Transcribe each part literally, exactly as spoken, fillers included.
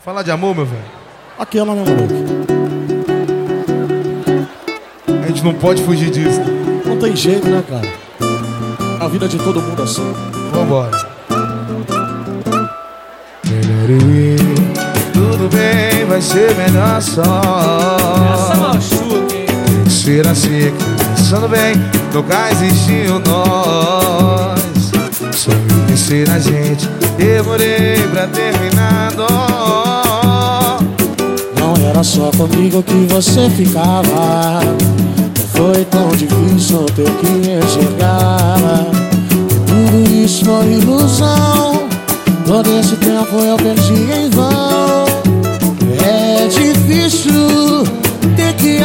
Falar de amor, meu velho. Aquela, né, moleque? A gente não pode fugir disso. Não tem jeito, né, cara? A vida de todo mundo assim. Vambora. Melhor eu ir. Tudo bem, vai ser melhor só. Essa machuca, hein? Ser assim, pensando bem, nunca existiu nós. Só eu pensei na gente, demorei pra terminar. Não era só comigo que você ficava. Não foi tão difícil ter que enxergar. Tudo isso foi ilusão. Todo esse tempo eu perdi em vão. É difícil ter que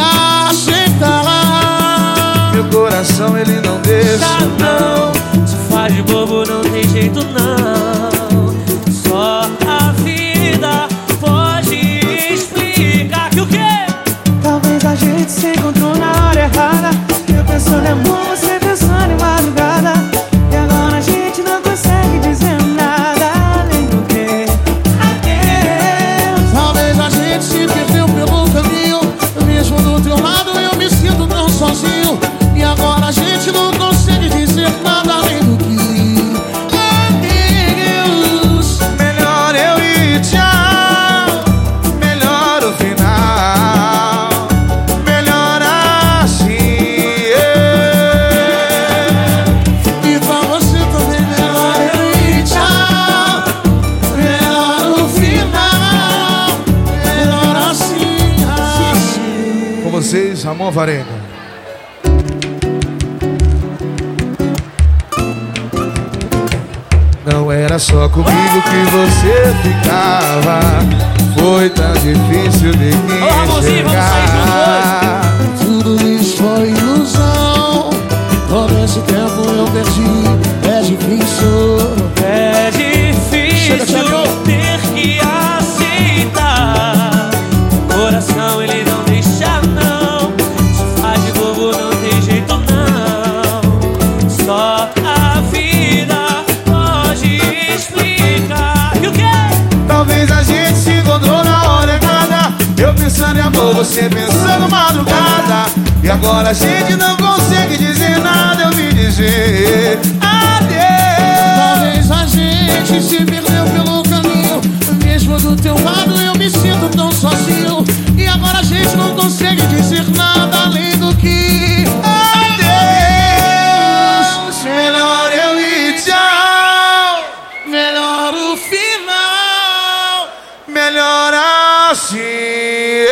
aceitar. Meu coração ele não deixa, não. Se faz de bobo não tem jeito não. Só a vida pode explicar que o quê? Talvez a gente se encontrou na hora errada. Eu pensando em amor, você pensando em madrugada. E agora a gente não consegue dizer nada além do que adeus. Talvez a gente se perdeu pelo caminho. Mesmo do teu lado eu me sinto tão sozinho. E agora a gente não consegue dizer nada além do que adeus. melhor eu ir, tchau. Melhor o final. Melhor assim, yeah. E pra você também melhor eu ir, tchau. Melhor o final. Melhor assim, assim. Com vocês, Ramon Varenga. Não era só comigo que você ficava. Foi tão difícil de Ô, Ramonzinho, vamos sair enxergar. Tudo isso foi ilusão. Todo esse tempo eu perdi. É difícil. É difícil Chega, Thiago. ter que aceitar. O coração ele não deixa não. Se faz de bobo não tem jeito não. Só a vida pode explicar que o quê? Talvez a gente se encontrou na hora errada. Eu pensando em amor, você pensando madrugada. E agora a gente não consegue dizer nada. Eu me dizer adeus. Talvez a gente se perdeu pelo caminho. Mesmo do teu lado eu me sinto tão sozinho. E agora a gente não consegue dizer nada além do que adeus. Melhor eu ir, tchau. melhor o final. Melhor assim,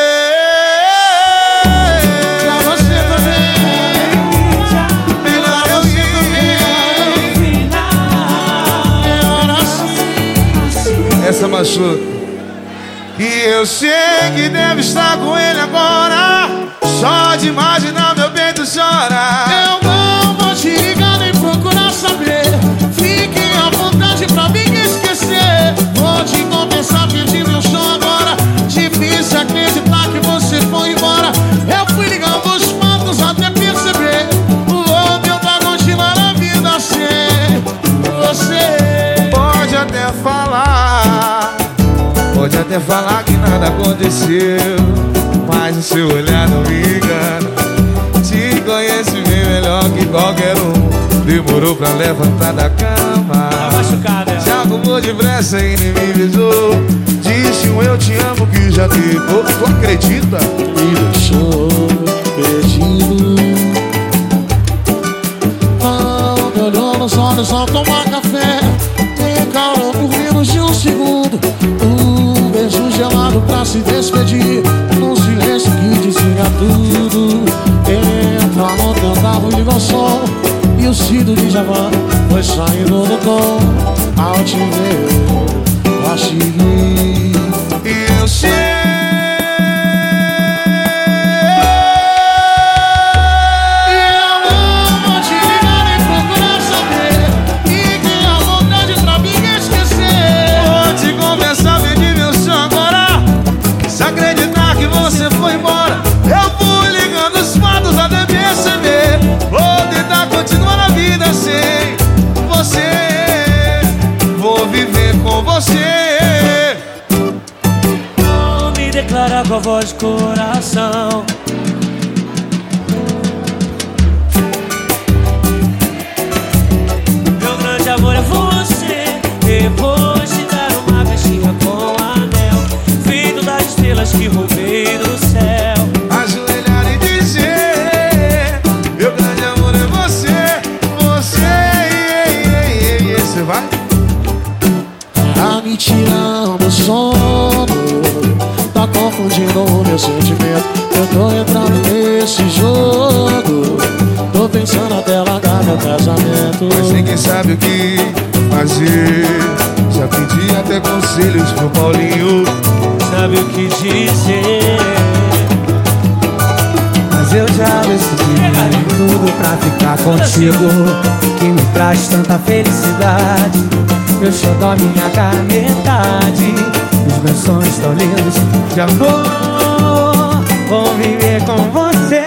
Pra você também. melhor eu ir. Melhor assim. Essa machuca. E eu sei que deve estar com ele agora. Só de imaginar meu peito chora. Eu não vou te ligar nem procurar saber. Fique à vontade pra mim esquecer. Vou te confessar, perdi meu chão agora. Difícil acreditar que você foi embora. Eu fui ligando os fatos até perceber. Vou tentar continuar a vida sem você. Pode até falar, pode até falar que nada aconteceu, mas o seu olhar não me engana. Te conheço bem melhor que qualquer um. Demorou pra levantar da cama. Tá machucada. Se arrumou depressa e nem me beijou. Disse um eu te amo que já te... Oh, tu acredita? Me deixou perdido. Não me olhou nos olhos ao tomar café. Me calou por menos de um segundo. Um beijo gelado pra se despedir. Num silêncio que dizia tudo. Entra no teu carro, liga o som. E o Cido de Javan foi saindo do tom. Ao te ver, vacilei. E eu sei. Se acreditar que você foi embora, eu fui ligando os fatos até perceber. Vou tentar continuar a vida sem você. Vou viver com você. declarar com a voz de coração. Meu grande amor é você. Depois de dar uma caixinha com anel, feito das estrelas que roubei do céu. Ajoelhar e dizer: meu grande amor é você. Você, você vai? Tá me tirando o sono, tá confundindo o meu sentimento. Eu tô entrando nesse jogo, tô pensando até largar meu casamento. Mas ninguém sabe o que fazer. Já pedi até conselhos pro Paulinho. Sabe o que dizer? Mas eu já decidi tudo pra ficar contigo, que me traz tanta felicidade. Meu xodó, minha cara, metade. Os meus sonhos tão lindos de amor, vou viver com você.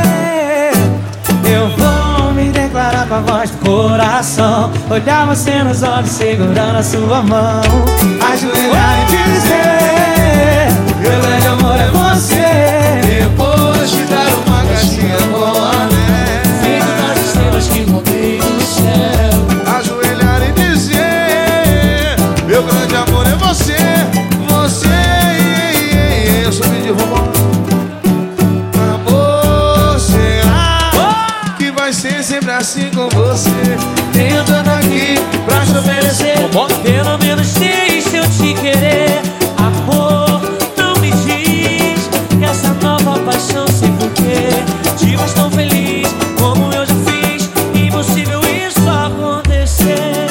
Eu vou me declarar com a voz do coração, olhar você nos olhos segurando a sua mão. Ajoelhar e dizer: meu grande amor é você. Depois de dar uma caixinha com anel, Feito das estrelas que roubei do céu. ajoelhar e dizer: meu grande amor é você. Você, eu sou de robô. Amor, será que vai ser sempre assim com você? Tentando aqui pra te oferecer. Pelo menos deixa eu te querer. Amor, não me diz que essa nova paixão sei porquê te faz tão feliz como eu já fiz. Impossível isso acontecer.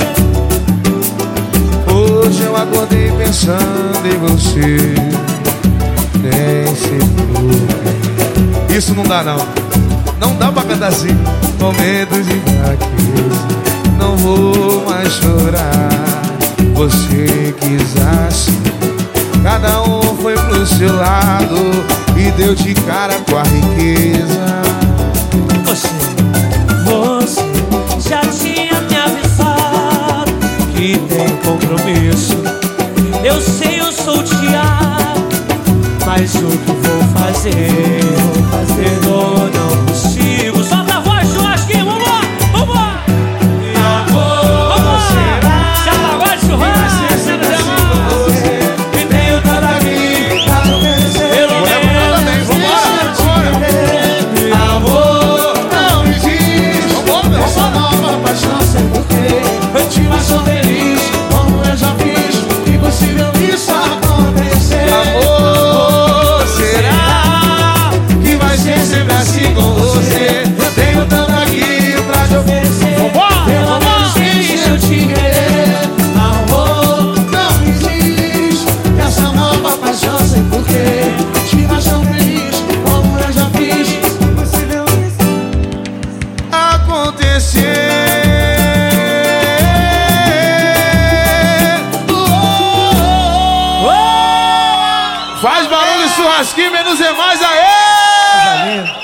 Hoje eu acordei pensando em você. Nem sei porquê. Isso não dá não. Não dá pra cantar assim. Momentos de fraqueza, não vou mais chorar. Você quis assim. Cada um foi pro seu lado e deu de cara com a riqueza. Você, você já tinha me avisado que tem compromisso. Eu sei, eu sou o Thiago, mas o que vou fazer? Vou fazer ou não consigo. Solta a voz, churrasquinho, vambora, vambora. E amor, vambora. Solta a voz, churrasquinho, sendo demais. E tenho tanto aqui pra oferecer. Pelo menos Amor, não me diz. Vambora, Essa nova paixão sei porquê te faz tão feliz como eu já fiz. Impossível isso acontecer. amor, será que vai ser sempre assim com você? Eu tenho tanto aqui pra te oferecer. Pelo menos deixa eu te querer. Amor, não me diz que essa nova paixão sei porquê te faz tão feliz como eu já fiz. Impossível isso Acontecer. Faz barulho, churrasquinho, menos é mais, aê!